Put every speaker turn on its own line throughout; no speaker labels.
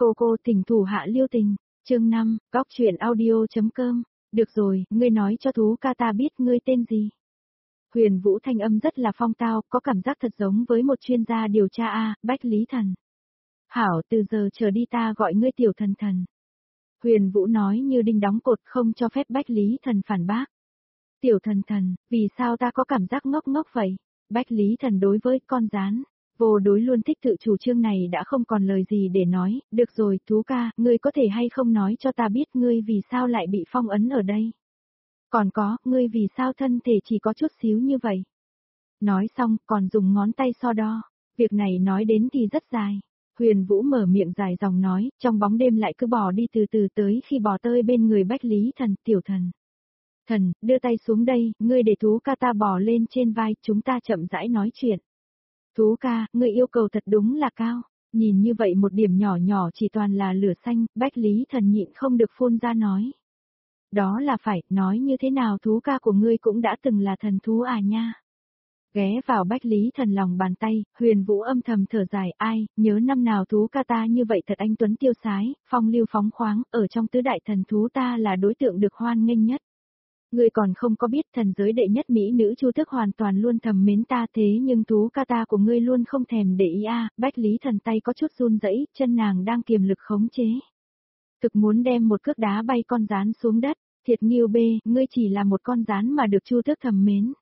Cô thỉnh thủ hạ lưu tình. Chương 5, góc chuyện audio.com. Được rồi, ngươi nói cho thú ca ta biết ngươi tên gì. Huyền Vũ thanh âm rất là phong tao, có cảm giác thật giống với một chuyên gia điều tra Bách Lý Thần. Hảo, từ giờ trở đi ta gọi ngươi tiểu thần thần. Huyền Vũ nói như đinh đóng cột, không cho phép Bách Lý Thần phản bác. Tiểu thần thần, vì sao ta có cảm giác ngốc ngốc vậy? Bách Lý Thần đối với con rán, vô đối luôn thích tự chủ trương này đã không còn lời gì để nói. Được rồi, thú ca, ngươi có thể hay không nói cho ta biết ngươi vì sao lại bị phong ấn ở đây? Còn có, ngươi vì sao thân thể chỉ có chút xíu như vậy? Nói xong, còn dùng ngón tay so đo. Việc này nói đến thì rất dài. Huyền Vũ mở miệng dài dòng nói, trong bóng đêm lại cứ bò đi từ từ tới khi bò tới bên người Bách Lý Thần, tiểu thần. Thần, đưa tay xuống đây, ngươi để thú ca ta bò lên trên vai, chúng ta chậm rãi nói chuyện. Thú ca, ngươi yêu cầu thật đúng là cao. Nhìn như vậy một điểm nhỏ nhỏ chỉ toàn là lửa xanh, Bách Lý Thần nhịn không được phun ra nói. Đó là phải, nói như thế nào thú ca của ngươi cũng đã từng là thần thú nha. Ghé vào Bách Lý Thần lòng bàn tay, Huyền Vũ âm thầm thở dài, ai, nhớ năm nào thú ca ta như vậy thật anh tuấn tiêu sái, phong lưu phóng khoáng, ở trong tứ đại thần thú ta là đối tượng được hoan nghênh nhất. Ngươi còn không có biết thần giới đệ nhất mỹ nữ Chu Tước hoàn toàn luôn thầm mến ta, thế nhưng thú ca ta của ngươi luôn không thèm để ý Bách Lý Thần tay có chút run rẩy, chân nàng đang kiềm lực khống chế. Thực muốn đem một cước đá bay con rán xuống đất, thiệt nghiêu bê, ngươi chỉ là một con rán mà được Chu Tước thầm mến.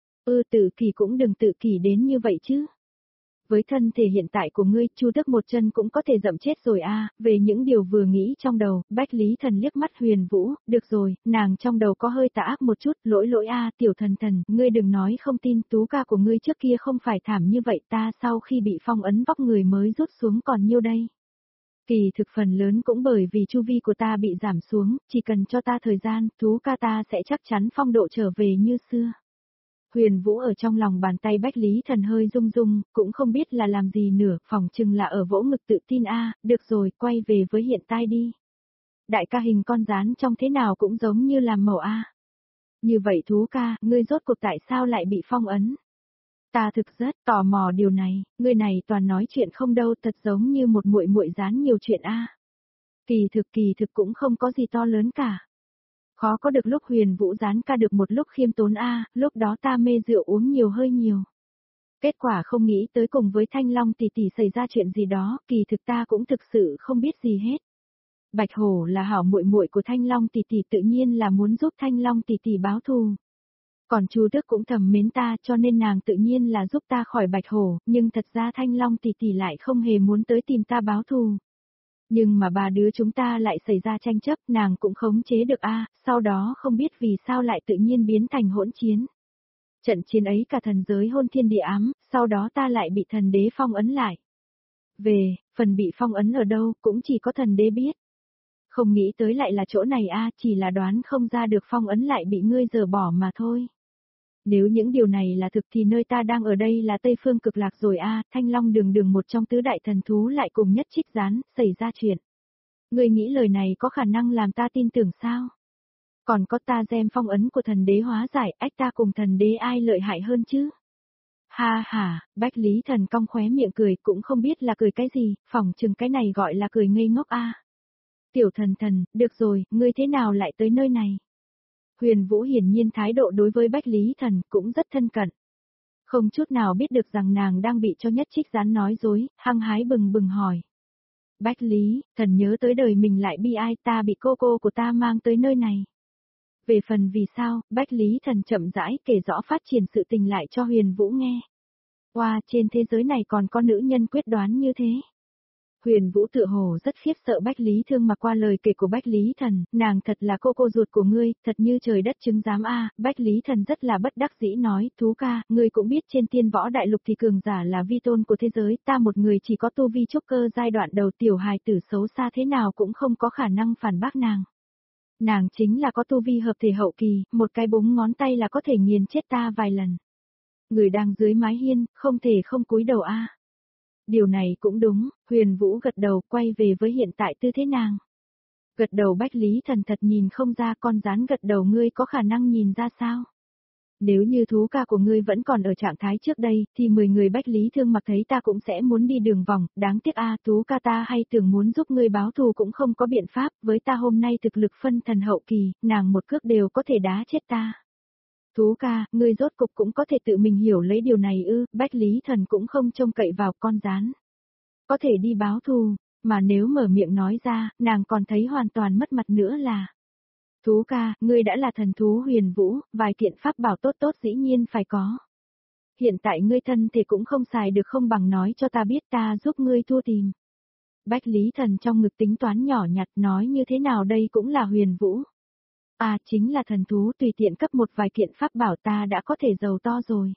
Tự kỷ cũng đừng tự kỷ đến như vậy chứ. Với thân thể hiện tại của ngươi, Chu Tước một chân cũng có thể dậm chết rồi về những điều vừa nghĩ trong đầu, Bách Lý Thần liếc mắt Huyền Vũ, được rồi, nàng trong đầu có hơi tà ác một chút, lỗi tiểu thần thần, ngươi đừng nói không tin, tú ca của ngươi trước kia không phải thảm như vậy, ta sau khi bị phong ấn vóc người mới rút xuống còn nhiêu đây. Kỳ thực phần lớn cũng bởi vì chu vi của ta bị giảm xuống, chỉ cần cho ta thời gian, thú ca ta sẽ chắc chắn phong độ trở về như xưa. Huyền Vũ ở trong lòng bàn tay Bách Lý Thần hơi rung rung, cũng không biết là làm gì nữa, phỏng chừng là ở vỗ ngực tự tin được rồi, quay về với hiện tại đi. Đại ca hình con rán trong thế nào cũng giống như làm màu Như vậy thú ca, ngươi rốt cuộc tại sao lại bị phong ấn? Ta thực rất tò mò điều này, ngươi này toàn nói chuyện không đâu, thật giống như một muội muội rán nhiều chuyện Kỳ thực cũng không có gì to lớn cả. Khó có được lúc Huyền Vũ rán ca được một lúc khiêm tốn lúc đó ta mê rượu uống nhiều hơi nhiều. Kết quả không nghĩ tới cùng với Thanh Long tỷ tỷ xảy ra chuyện gì đó, kỳ thực ta cũng thực sự không biết gì hết. Bạch Hổ là hảo muội muội của Thanh Long tỷ tỷ, tự nhiên là muốn giúp Thanh Long tỷ tỷ báo thù. Còn Chu Tước cũng thầm mến ta, cho nên nàng tự nhiên là giúp ta khỏi Bạch Hổ, nhưng thật ra Thanh Long tỷ tỷ lại không hề muốn tới tìm ta báo thù. Nhưng mà ba đứa chúng ta lại xảy ra tranh chấp, nàng cũng khống chế được sau đó không biết vì sao lại tự nhiên biến thành hỗn chiến. Trận chiến ấy cả thần giới hôn thiên địa ám, sau đó ta lại bị thần đế phong ấn lại. Về, phần bị phong ấn ở đâu cũng chỉ có thần đế biết. Không nghĩ tới lại là chỗ này chỉ là đoán không ra được phong ấn lại bị ngươi dỡ bỏ mà thôi. Nếu những điều này là thực thì nơi ta đang ở đây là Tây Phương Cực Lạc rồi Thanh Long đường một trong tứ đại thần thú lại cùng nhất trích gián, xảy ra chuyện. Ngươi nghĩ lời này có khả năng làm ta tin tưởng sao? Còn có ta gem phong ấn của thần đế hóa giải, ta cùng thần đế ai lợi hại hơn chứ? Ha, Bách Lý Thần cong khóe miệng cười, cũng không biết là cười cái gì, phỏng chừng cái này gọi là cười ngây ngốc Tiểu thần thần, được rồi, ngươi thế nào lại tới nơi này? Huyền Vũ hiển nhiên thái độ đối với Bách Lý Thần cũng rất thân cận. Không chút nào biết được rằng nàng đang bị cho nhất trích gián nói dối, hăng hái bừng hỏi. Bách Lý, thần nhớ tới đời mình lại bi ai, ta bị cô của ta mang tới nơi này. Về phần vì sao, Bách Lý Thần chậm rãi kể rõ phát triển sự tình lại cho Huyền Vũ nghe. Trên thế giới này còn có nữ nhân quyết đoán như thế. Huyền Vũ tựa hồ rất khiếp sợ Bách Lý Thương mà qua lời kể của Bách Lý Thần, nàng thật là cô ruột của ngươi, thật như trời đất chứng giám Bách Lý Thần rất là bất đắc dĩ nói, thú ca, ngươi cũng biết trên tiên võ đại lục thì cường giả là vi tôn của thế giới, ta một người chỉ có tu vi trúc cơ giai đoạn đầu, tiểu hài tử xấu xa thế nào cũng không có khả năng phản bác nàng. Nàng chính là có tu vi hợp thể hậu kỳ, một cái búng ngón tay là có thể nghiền chết ta vài lần. Người đang dưới mái hiên, không thể không cúi đầu Điều này cũng đúng, Huyền Vũ gật đầu, quay về với hiện tại tư thế nàng. Gật đầu Bách Lý Thần thật nhìn không ra, con rán gật đầu, ngươi có khả năng nhìn ra sao? Nếu như thú ca của ngươi vẫn còn ở trạng thái trước đây, thì 10 người Bách Lý Thương mặc thấy ta cũng sẽ muốn đi đường vòng, đáng tiếc thú ca ta hay tưởng muốn giúp ngươi báo thù cũng không có biện pháp, với ta hôm nay thực lực phân thần hậu kỳ, nàng một cước đều có thể đá chết ta. Thú ca, ngươi rốt cục cũng có thể tự mình hiểu lấy điều này ư, Bách Lý Thần cũng không trông cậy vào con rán. Có thể đi báo thù, mà nếu mở miệng nói ra, nàng còn thấy hoàn toàn mất mặt nữa là. Thú ca, ngươi đã là thần thú Huyền Vũ, vài kiện pháp bảo tốt tốt dĩ nhiên phải có. Hiện tại ngươi thân thể cũng không xài được, không bằng nói cho ta biết ta giúp ngươi thua tìm. Bách Lý Thần trong ngực tính toán nhỏ nhặt nói như thế nào đây cũng là Huyền Vũ. Chính là thần thú, tùy tiện cấp một vài kiện pháp bảo ta đã có thể giàu to rồi.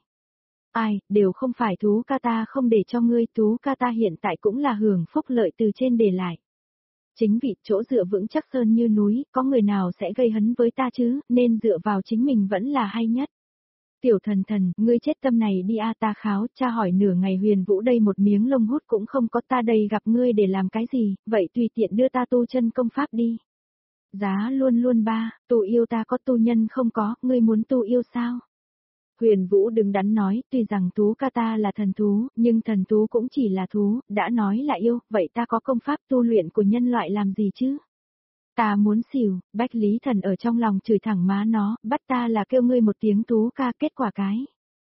Đều không phải thú ca ta không để cho ngươi, thú ca ta hiện tại cũng là hưởng phúc lợi từ trên để lại. Chính vì chỗ dựa vững chắc sơn như núi, có người nào sẽ gây hấn với ta chứ, nên dựa vào chính mình vẫn là hay nhất. Tiểu thần thần, ngươi chết tâm này đi ta kháo, cha hỏi nửa ngày Huyền Vũ đây một miếng lông hút cũng không có, ta đây gặp ngươi để làm cái gì, vậy tùy tiện đưa ta tu chân công pháp đi. Giá luôn luôn ba, tu yêu ta có tu nhân không có, ngươi muốn tu yêu sao? Huyền Vũ đứng đắn nói, tuy rằng thú ca ta là thần thú, nhưng thần thú cũng chỉ là thú, đã nói là yêu, vậy ta có công pháp tu luyện của nhân loại làm gì chứ? Ta muốn xỉu, Bách Lý Thần ở trong lòng chửi thẳng má nó, bắt ta là kêu ngươi một tiếng thú ca, kết quả cái.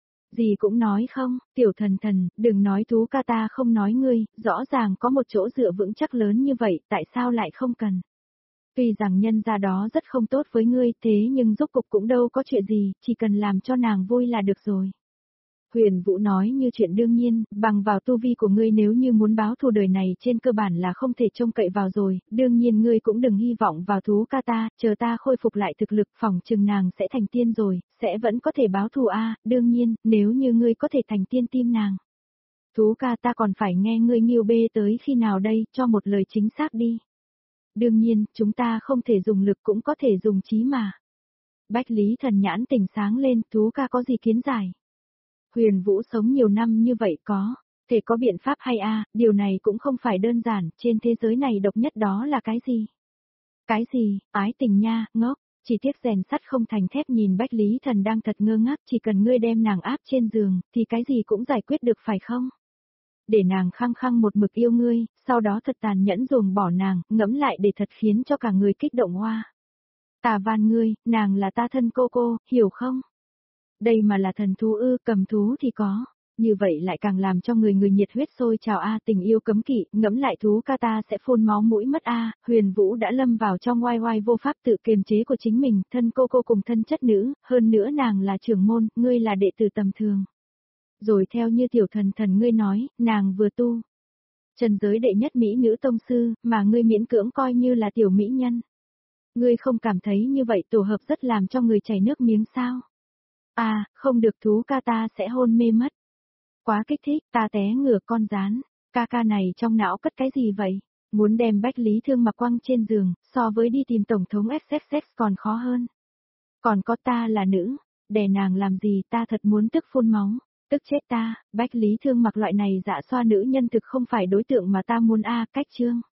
Gì cũng nói không, tiểu thần thần, đừng nói thú ca ta không nói ngươi, rõ ràng có một chỗ dựa vững chắc lớn như vậy, tại sao lại không cần? Tuy rằng nhân gia đó rất không tốt với ngươi, thế nhưng rốt cục cũng đâu có chuyện gì, chỉ cần làm cho nàng vui là được rồi. Huyền Vũ nói như chuyện đương nhiên, bằng vào tu vi của ngươi nếu như muốn báo thù đời này trên cơ bản là không thể trông cậy vào rồi, đương nhiên ngươi cũng đừng hy vọng vào thú ca ta, chờ ta khôi phục lại thực lực phòng chừng nàng sẽ thành tiên rồi, sẽ vẫn có thể báo thù đương nhiên, nếu như ngươi có thể thành tiên tim nàng. Thú ca ta còn phải nghe ngươi nghiêu bê tới khi nào đây, cho một lời chính xác đi. Đương nhiên, chúng ta không thể dùng lực cũng có thể dùng trí mà. Bách Lý Thần nhãn tỉnh sáng lên, thú ca có gì kiến giải? Huyền Vũ sống nhiều năm như vậy có, thể có biện pháp hay điều này cũng không phải đơn giản, trên thế giới này độc nhất đó là cái gì? Cái gì, ái tình nha, ngốc, chỉ tiếc rèn sắt không thành thép nhìn Bách Lý Thần đang thật ngơ ngác, chỉ cần ngươi đem nàng áp trên giường, thì cái gì cũng giải quyết được phải không? Để nàng khăng khăng một mực yêu ngươi, sau đó thật tàn nhẫn ruồng bỏ nàng, ngẫm lại để thật khiến cho cả người kích động hoa. Ta van ngươi, nàng là ta thân cô, hiểu không? Đây mà là thần thú cầm thú thì có. Như vậy lại càng làm cho người nhiệt huyết sôi trào tình yêu cấm kỵ, ngẫm lại thú ca ta sẽ phun máu mũi mất Huyền Vũ đã lâm vào trong oai oai vô pháp tự kiềm chế của chính mình, thân cô cùng thân chất nữ, hơn nữa nàng là trưởng môn, ngươi là đệ tử tầm thường. Rồi theo như tiểu thần thần ngươi nói, nàng vừa tu. Trần giới đệ nhất mỹ nữ tông sư, mà ngươi miễn cưỡng coi như là tiểu mỹ nhân. Ngươi không cảm thấy như vậy tổ hợp rất làm cho người chảy nước miếng sao? Không được thú ca ta sẽ hôn mê mất. Quá kích thích, ta té ngửa con rán. Ca này trong não cất cái gì vậy? Muốn đem Bách Lý Thương mặc quăng trên giường, so với đi tìm tổng thống XXX còn khó hơn. Còn có ta là nữ, đè nàng làm gì ta thật muốn tức phun máu. Tức chết ta, Bách Lý Thương mặc loại này dạ xoa nữ nhân thực không phải đối tượng mà ta muốn cách chương.